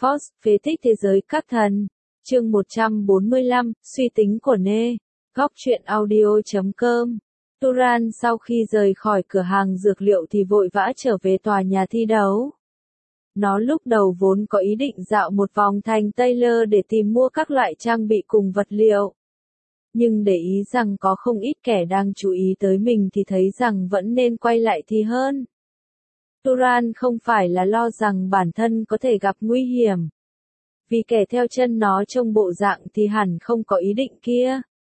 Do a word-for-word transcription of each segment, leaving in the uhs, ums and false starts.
Force, phế tích thế giới các thần. Chương một trăm bốn mươi lăm, suy tính của Nê. Góc truyện audio chấm com. Turan sau khi rời khỏi cửa hàng dược liệu thì vội vã trở về tòa nhà thi đấu. Nó lúc đầu vốn có ý định dạo một vòng thành Taylor để tìm mua các loại trang bị cùng vật liệu. Nhưng để ý rằng có không ít kẻ đang chú ý tới mình thì thấy rằng vẫn nên quay lại thì hơn. Turan không phải là lo rằng bản thân có thể gặp nguy hiểm. Vì kẻ theo chân nó trông bộ dạng thì hẳn không có ý định kia.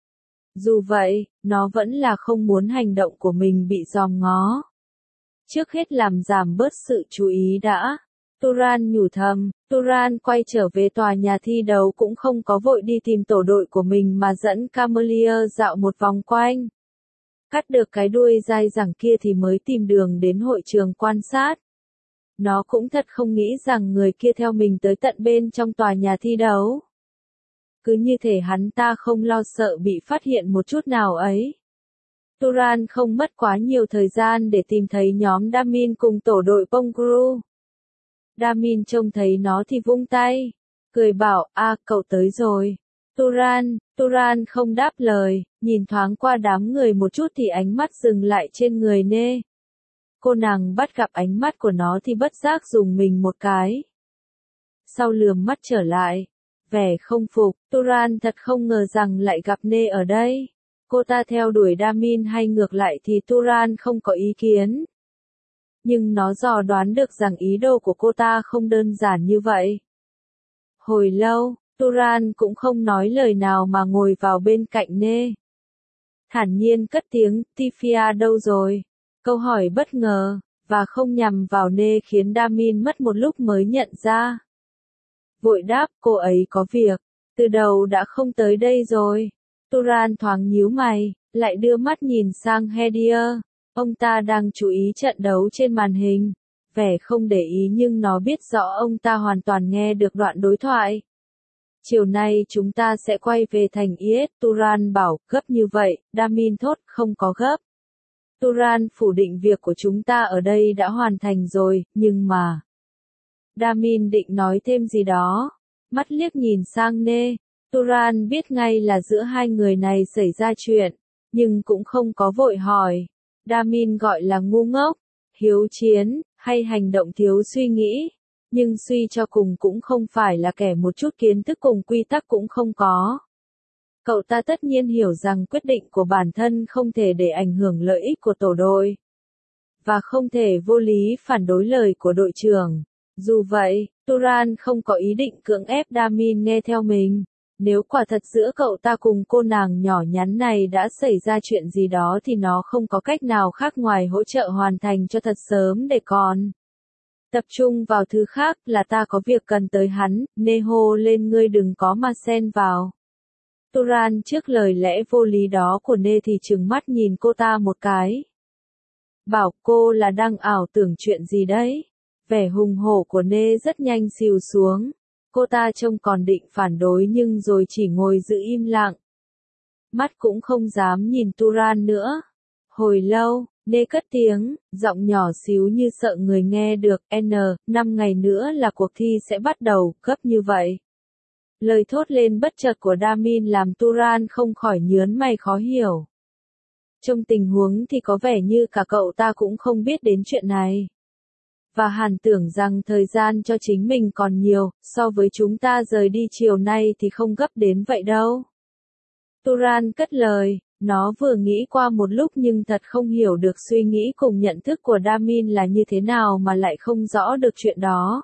Dù vậy, nó vẫn là không muốn hành động của mình bị dòm ngó. Trước hết làm giảm bớt sự chú ý đã. Turan nhủ thầm, Turan quay trở về tòa nhà thi đấu cũng không có vội đi tìm tổ đội của mình mà dẫn Camelier dạo một vòng quanh. Cắt được cái đuôi dai dẳng kia thì mới tìm đường đến hội trường quan sát. Nó cũng thật không nghĩ rằng người kia theo mình tới tận bên trong tòa nhà thi đấu. Cứ như thể hắn ta không lo sợ bị phát hiện một chút nào ấy. Turan không mất quá nhiều thời gian để tìm thấy nhóm Damin cùng tổ đội Pongru. Damin trông thấy nó thì vung tay, cười bảo, a cậu tới rồi. Turan, Turan không đáp lời, nhìn thoáng qua đám người một chút thì ánh mắt dừng lại trên người Nê. Cô nàng bắt gặp ánh mắt của nó thì bất giác dùng mình một cái. Sau lườm mắt trở lại, vẻ không phục, Turan thật không ngờ rằng lại gặp Nê ở đây. Cô ta theo đuổi Damin hay ngược lại thì Turan không có ý kiến. Nhưng nó dò đoán được rằng ý đồ của cô ta không đơn giản như vậy. Hồi lâu, Turan cũng không nói lời nào mà ngồi vào bên cạnh Nê. Thản nhiên cất tiếng, Tifia đâu rồi? Câu hỏi bất ngờ, và không nhằm vào Nê khiến Damin mất một lúc mới nhận ra. Vội đáp, cô ấy có việc, từ đầu đã không tới đây rồi. Turan thoáng nhíu mày, lại đưa mắt nhìn sang Hedier. Ông ta đang chú ý trận đấu trên màn hình, vẻ không để ý nhưng nó biết rõ ông ta hoàn toàn nghe được đoạn đối thoại. Chiều nay chúng ta sẽ quay về thành Is, Turan bảo, gấp như vậy, Damin thốt, không có gấp. Turan phủ định việc của chúng ta ở đây đã hoàn thành rồi, nhưng mà... Damin định nói thêm gì đó, mắt liếc nhìn sang Nê, Turan biết ngay là giữa hai người này xảy ra chuyện, nhưng cũng không có vội hỏi. Damin gọi là ngu ngốc, hiếu chiến, hay hành động thiếu suy nghĩ, nhưng suy cho cùng cũng không phải là kẻ một chút kiến thức cùng quy tắc cũng không có. Cậu ta tất nhiên hiểu rằng quyết định của bản thân không thể để ảnh hưởng lợi ích của tổ đội, và không thể vô lý phản đối lời của đội trưởng. Dù vậy, Turan không có ý định cưỡng ép Damin nghe theo mình. Nếu quả thật giữa cậu ta cùng cô nàng nhỏ nhắn này đã xảy ra chuyện gì đó thì nó không có cách nào khác ngoài hỗ trợ hoàn thành cho thật sớm để còn tập trung vào thứ khác, là ta có việc cần tới hắn, Nê hô lên, ngươi đừng có mà xen vào. Turan trước lời lẽ vô lý đó của Nê thì trừng mắt nhìn cô ta một cái. Bảo cô là đang ảo tưởng chuyện gì đấy. Vẻ hùng hổ của Nê rất nhanh xìu xuống. Cô ta trông còn định phản đối nhưng rồi chỉ ngồi giữ im lặng. Mắt cũng không dám nhìn Turan nữa. Hồi lâu, Nê cất tiếng, giọng nhỏ xíu như sợ người nghe được, N, năm ngày nữa là cuộc thi sẽ bắt đầu, gấp như vậy. Lời thốt lên bất chợt của Damin làm Turan không khỏi nhớn mày khó hiểu. Trong tình huống thì có vẻ như cả cậu ta cũng không biết đến chuyện này. Và hẳn tưởng rằng thời gian cho chính mình còn nhiều, so với chúng ta rời đi chiều nay thì không gấp đến vậy đâu. Turan cất lời, nó vừa nghĩ qua một lúc nhưng thật không hiểu được suy nghĩ cùng nhận thức của Damin là như thế nào mà lại không rõ được chuyện đó.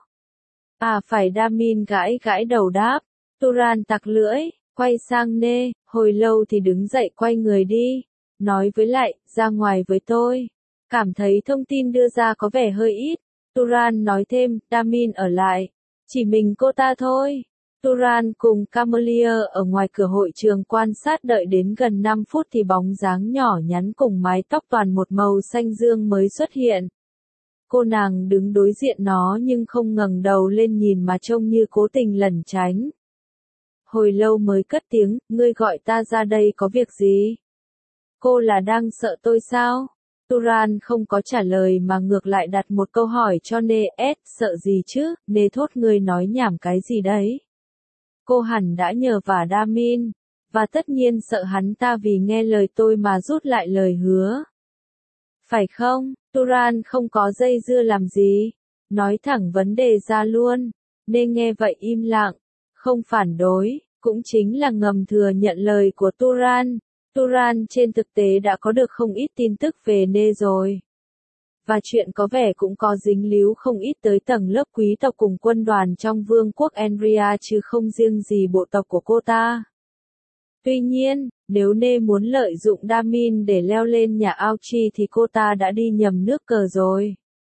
À phải, Damin gãi gãi đầu đáp. Turan tặc lưỡi, quay sang Nê, hồi lâu thì đứng dậy quay người đi. Nói với lại, ra ngoài với tôi. Cảm thấy thông tin đưa ra có vẻ hơi ít. Turan nói thêm, Damin ở lại. Chỉ mình cô ta thôi. Turan cùng Camelier ở ngoài cửa hội trường quan sát đợi đến gần năm phút thì bóng dáng nhỏ nhắn cùng mái tóc toàn một màu xanh dương mới xuất hiện. Cô nàng đứng đối diện nó nhưng không ngẩng đầu lên nhìn mà trông như cố tình lẩn tránh. Hồi lâu mới cất tiếng, ngươi gọi ta ra đây có việc gì? Cô là đang sợ tôi sao? Turan không có trả lời mà ngược lại đặt một câu hỏi cho Nê, S, sợ gì chứ, Nê thốt ngươi nói nhảm cái gì đấy. Cô hẳn đã nhờ vả Damin, và tất nhiên sợ hắn ta vì nghe lời tôi mà rút lại lời hứa. Phải không? Turan không có dây dưa làm gì, nói thẳng vấn đề ra luôn. Nê nghe vậy im lặng, không phản đối, cũng chính là ngầm thừa nhận lời của Turan. Turan trên thực tế đã có được không ít tin tức về Nê rồi. Và chuyện có vẻ cũng có dính líu không ít tới tầng lớp quý tộc cùng quân đoàn trong vương quốc Enria chứ không riêng gì bộ tộc của cô ta. Tuy nhiên, nếu Nê muốn lợi dụng Damin để leo lên nhà Auchi thì cô ta đã đi nhầm nước cờ rồi.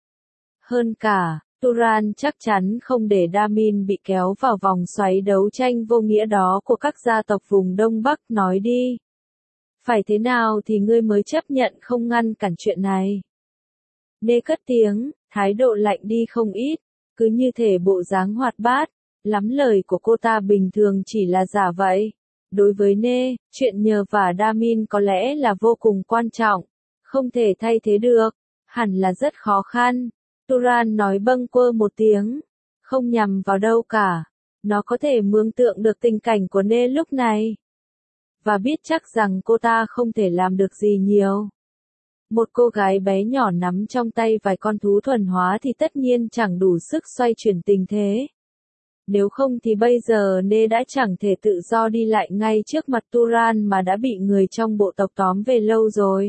Hơn cả, Turan chắc chắn không để Damin bị kéo vào vòng xoáy đấu tranh vô nghĩa đó của các gia tộc vùng Đông Bắc. Nói đi. Phải thế nào thì ngươi mới chấp nhận không ngăn cản chuyện này? Nê cất tiếng, thái độ lạnh đi không ít, cứ như thể bộ dáng hoạt bát, lắm lời của cô ta bình thường chỉ là giả vậy. Đối với Nê, chuyện nhờ vả Damin có lẽ là vô cùng quan trọng, không thể thay thế được, hẳn là rất khó khăn. Turan nói bâng quơ một tiếng, không nhằm vào đâu cả, nó có thể mường tượng được tình cảnh của Nê lúc này. Và biết chắc rằng cô ta không thể làm được gì nhiều. Một cô gái bé nhỏ nắm trong tay vài con thú thuần hóa thì tất nhiên chẳng đủ sức xoay chuyển tình thế. Nếu không thì bây giờ Nê đã chẳng thể tự do đi lại ngay trước mặt Turan mà đã bị người trong bộ tộc tóm về lâu rồi.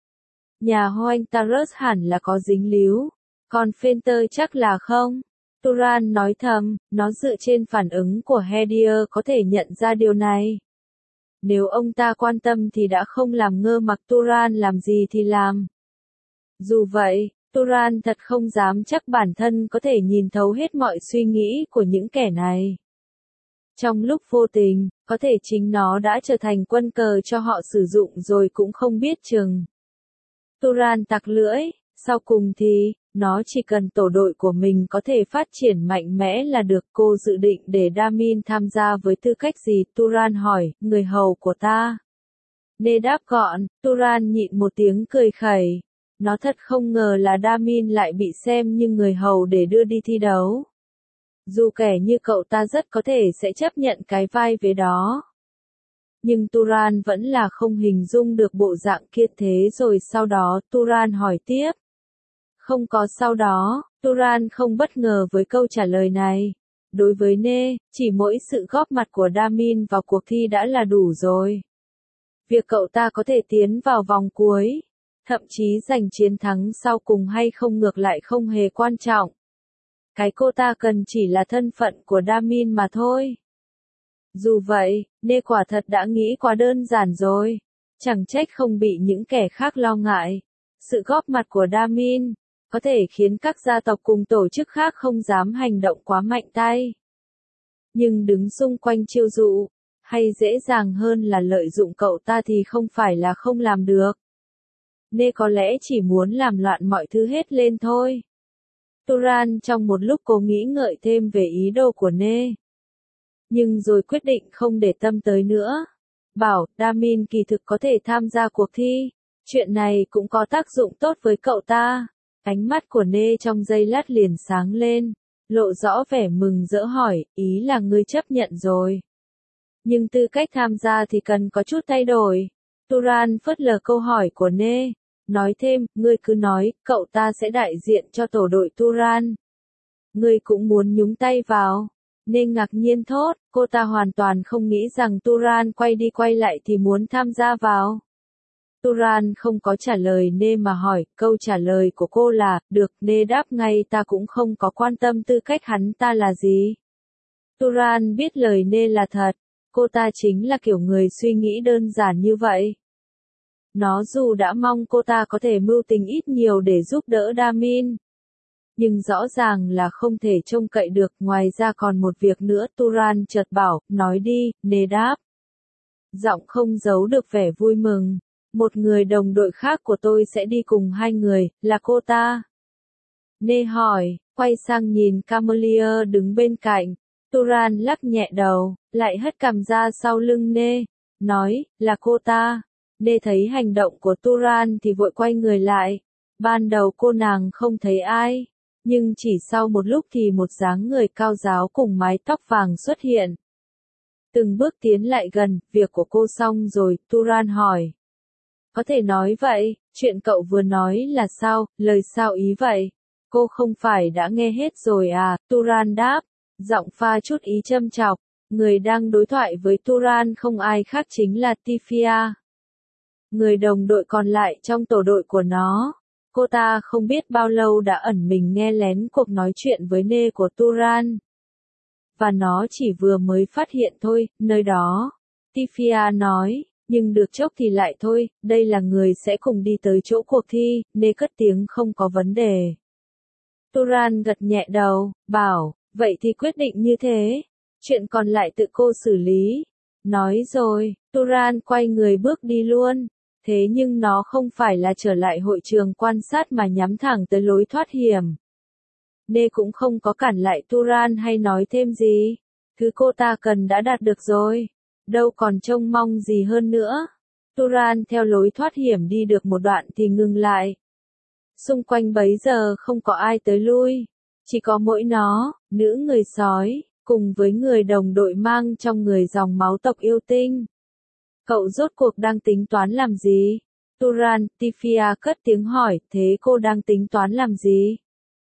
Nhà Hoentarus hẳn là có dính líu, còn Fenter chắc là không. Turan nói thầm, nó dựa trên phản ứng của Hedier có thể nhận ra điều này. Nếu ông ta quan tâm thì đã không làm ngơ mặc Turan làm gì thì làm. Dù vậy, Turan thật không dám chắc bản thân có thể nhìn thấu hết mọi suy nghĩ của những kẻ này. Trong lúc vô tình, có thể chính nó đã trở thành quân cờ cho họ sử dụng rồi cũng không biết chừng. Turan tặc lưỡi, sau cùng thì, nó chỉ cần tổ đội của mình có thể phát triển mạnh mẽ là được. Cô dự định để Damin tham gia với tư cách gì? Turan hỏi, người hầu của ta. Nê đáp gọn, Turan nhịn một tiếng cười khẩy. Nó thật không ngờ là Damin lại bị xem như người hầu để đưa đi thi đấu. Dù kẻ như cậu ta rất có thể sẽ chấp nhận cái vai vế đó. Nhưng Turan vẫn là không hình dung được bộ dạng kia thế rồi sau đó Turan hỏi tiếp. Không có sau đó, Turan không bất ngờ với câu trả lời này. Đối với Nê, chỉ mỗi sự góp mặt của Damin vào cuộc thi đã là đủ rồi. Việc cậu ta có thể tiến vào vòng cuối, thậm chí giành chiến thắng sau cùng hay không ngược lại không hề quan trọng. Cái cô ta cần chỉ là thân phận của Damin mà thôi. Dù vậy, Nê quả thật đã nghĩ quá đơn giản rồi. Chẳng trách không bị những kẻ khác lo ngại. Sự góp mặt của Damin có thể khiến các gia tộc cùng tổ chức khác không dám hành động quá mạnh tay. Nhưng đứng xung quanh chiêu dụ, hay dễ dàng hơn là lợi dụng cậu ta thì không phải là không làm được. Nê có lẽ chỉ muốn làm loạn mọi thứ hết lên thôi. Turan trong một lúc cố nghĩ ngợi thêm về ý đồ của Nê. Nhưng rồi quyết định không để tâm tới nữa. Bảo, Damin kỳ thực có thể tham gia cuộc thi. Chuyện này cũng có tác dụng tốt với cậu ta. Ánh mắt của Nê trong giây lát liền sáng lên, lộ rõ vẻ mừng rỡ hỏi, ý là ngươi chấp nhận rồi. Nhưng tư cách tham gia thì cần có chút thay đổi. Turan phớt lờ câu hỏi của Nê, nói thêm, ngươi cứ nói, cậu ta sẽ đại diện cho tổ đội Turan. Ngươi cũng muốn nhúng tay vào. Nê ngạc nhiên thốt, cô ta hoàn toàn không nghĩ rằng Turan quay đi quay lại thì muốn tham gia vào. Turan không có trả lời Nê mà hỏi, câu trả lời của cô là, được, Nê đáp ngay ta cũng không có quan tâm tư cách hắn ta là gì. Turan biết lời Nê là thật, cô ta chính là kiểu người suy nghĩ đơn giản như vậy. Nó dù đã mong cô ta có thể mưu tính ít nhiều để giúp đỡ Damin. Nhưng rõ ràng là không thể trông cậy được, ngoài ra còn một việc nữa. Turan chợt bảo, nói đi, Nê đáp. Giọng không giấu được vẻ vui mừng. Một người đồng đội khác của tôi sẽ đi cùng hai người, là cô ta. Nê hỏi, quay sang nhìn Camelier đứng bên cạnh. Turan lắc nhẹ đầu, lại hất cằm ra sau lưng Nê, nói, là cô ta. Nê thấy hành động của Turan thì vội quay người lại. Ban đầu cô nàng không thấy ai, nhưng chỉ sau một lúc thì một dáng người cao ráo cùng mái tóc vàng xuất hiện. Từng bước tiến lại gần, việc của cô xong rồi, Turan hỏi. Có thể nói vậy, chuyện cậu vừa nói là sao, lời sao ý vậy? Cô không phải đã nghe hết rồi à, Turan đáp, giọng pha chút ý châm chọc. Người đang đối thoại với Turan không ai khác chính là Tifia, người đồng đội còn lại trong tổ đội của nó. Cô ta không biết bao lâu đã ẩn mình nghe lén cuộc nói chuyện với Nê của Turan. Và nó chỉ vừa mới phát hiện thôi, nơi đó. Tifia nói, nhưng được chốc thì lại thôi, đây là người sẽ cùng đi tới chỗ cuộc thi, Nê cất tiếng không có vấn đề. Turan gật nhẹ đầu, bảo, vậy thì quyết định như thế. Chuyện còn lại tự cô xử lý. Nói rồi, Turan quay người bước đi luôn. Thế nhưng nó không phải là trở lại hội trường quan sát mà nhắm thẳng tới lối thoát hiểm. Nê cũng không có cản lại Turan hay nói thêm gì. Thứ cô ta cần đã đạt được rồi. Đâu còn trông mong gì hơn nữa. Turan theo lối thoát hiểm đi được một đoạn thì ngừng lại. Xung quanh bấy giờ không có ai tới lui. Chỉ có mỗi nó, nữ người sói, cùng với người đồng đội mang trong người dòng máu tộc yêu tinh. Cậu rốt cuộc đang tính toán làm gì? Turan, Tifia cất tiếng hỏi, thế cô đang tính toán làm gì?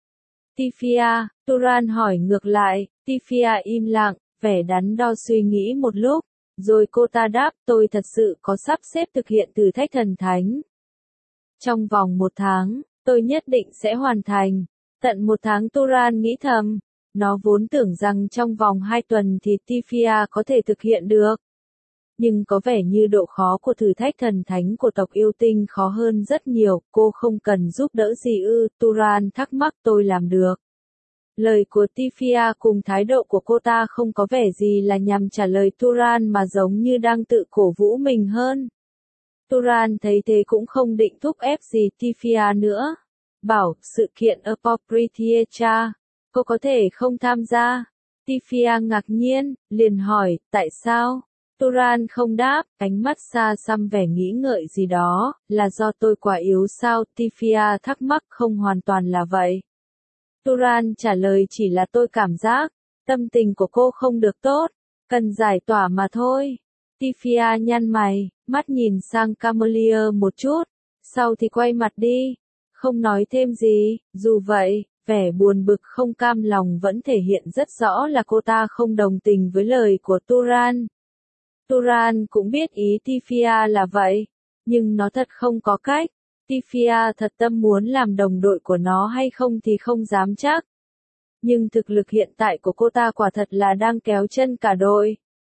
Tifia, Turan hỏi ngược lại, Tifia im lặng, vẻ đắn đo suy nghĩ một lúc, rồi cô ta đáp, tôi thật sự có sắp xếp thực hiện thử thách thần thánh. Trong vòng một tháng, tôi nhất định sẽ hoàn thành. Tận một tháng Turan nghĩ thầm, nó vốn tưởng rằng trong vòng hai tuần thì Tifia có thể thực hiện được. Nhưng có vẻ như độ khó của thử thách thần thánh của tộc yêu tinh khó hơn rất nhiều, cô không cần giúp đỡ gì ư, Turan thắc mắc tôi làm được. Lời của Tifia cùng thái độ của cô ta không có vẻ gì là nhằm trả lời Turan mà giống như đang tự cổ vũ mình hơn. Turan thấy thế cũng không định thúc ép gì Tifia nữa. Bảo, sự kiện Appropriatia, cô có thể không tham gia. Tifia ngạc nhiên, liền hỏi, tại sao? Turan không đáp, ánh mắt xa xăm vẻ nghĩ ngợi gì đó, là do tôi quá yếu sao? Tifia thắc mắc không hoàn toàn là vậy. Turan trả lời chỉ là tôi cảm giác, tâm tình của cô không được tốt, cần giải tỏa mà thôi. Tifia nhăn mày, mắt nhìn sang Camelier một chút, sau thì quay mặt đi, không nói thêm gì, dù vậy, vẻ buồn bực không cam lòng vẫn thể hiện rất rõ là cô ta không đồng tình với lời của Turan. Turan cũng biết ý Tifia là vậy, nhưng nó thật không có cách. Tifia thật tâm muốn làm đồng đội của nó hay không thì không dám chắc. Nhưng thực lực hiện tại của cô ta quả thật là đang kéo chân cả đội.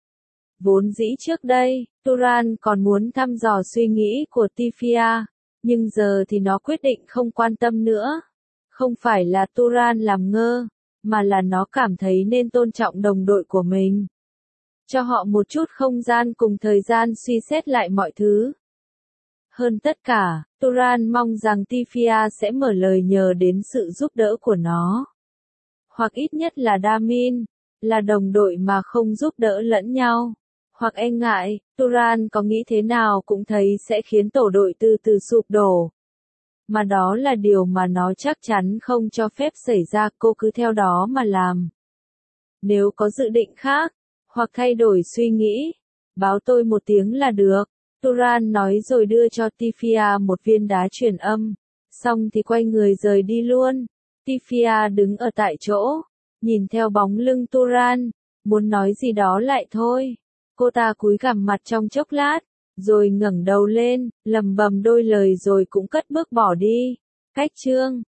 Vốn dĩ trước đây, Turan còn muốn thăm dò suy nghĩ của Tifia, nhưng giờ thì nó quyết định không quan tâm nữa. Không phải là Turan làm ngơ, mà là nó cảm thấy nên tôn trọng đồng đội của mình. Cho họ một chút không gian cùng thời gian suy xét lại mọi thứ. Hơn tất cả, Turan mong rằng Tifia sẽ mở lời nhờ đến sự giúp đỡ của nó. Hoặc ít nhất là Damin, là đồng đội mà không giúp đỡ lẫn nhau. Hoặc e ngại, Turan có nghĩ thế nào cũng thấy sẽ khiến tổ đội từ từ sụp đổ. Mà đó là điều mà nó chắc chắn không cho phép xảy ra, cô cứ theo đó mà làm. Nếu có dự định khác, hoặc thay đổi suy nghĩ, báo tôi một tiếng là được. Turan nói rồi đưa cho Tifia một viên đá truyền âm. Xong thì quay người rời đi luôn. Tifia đứng ở tại chỗ, nhìn theo bóng lưng Turan, muốn nói gì đó lại thôi. Cô ta cúi gằm mặt trong chốc lát, rồi ngẩng đầu lên, lầm bầm đôi lời rồi cũng cất bước bỏ đi. Cách chương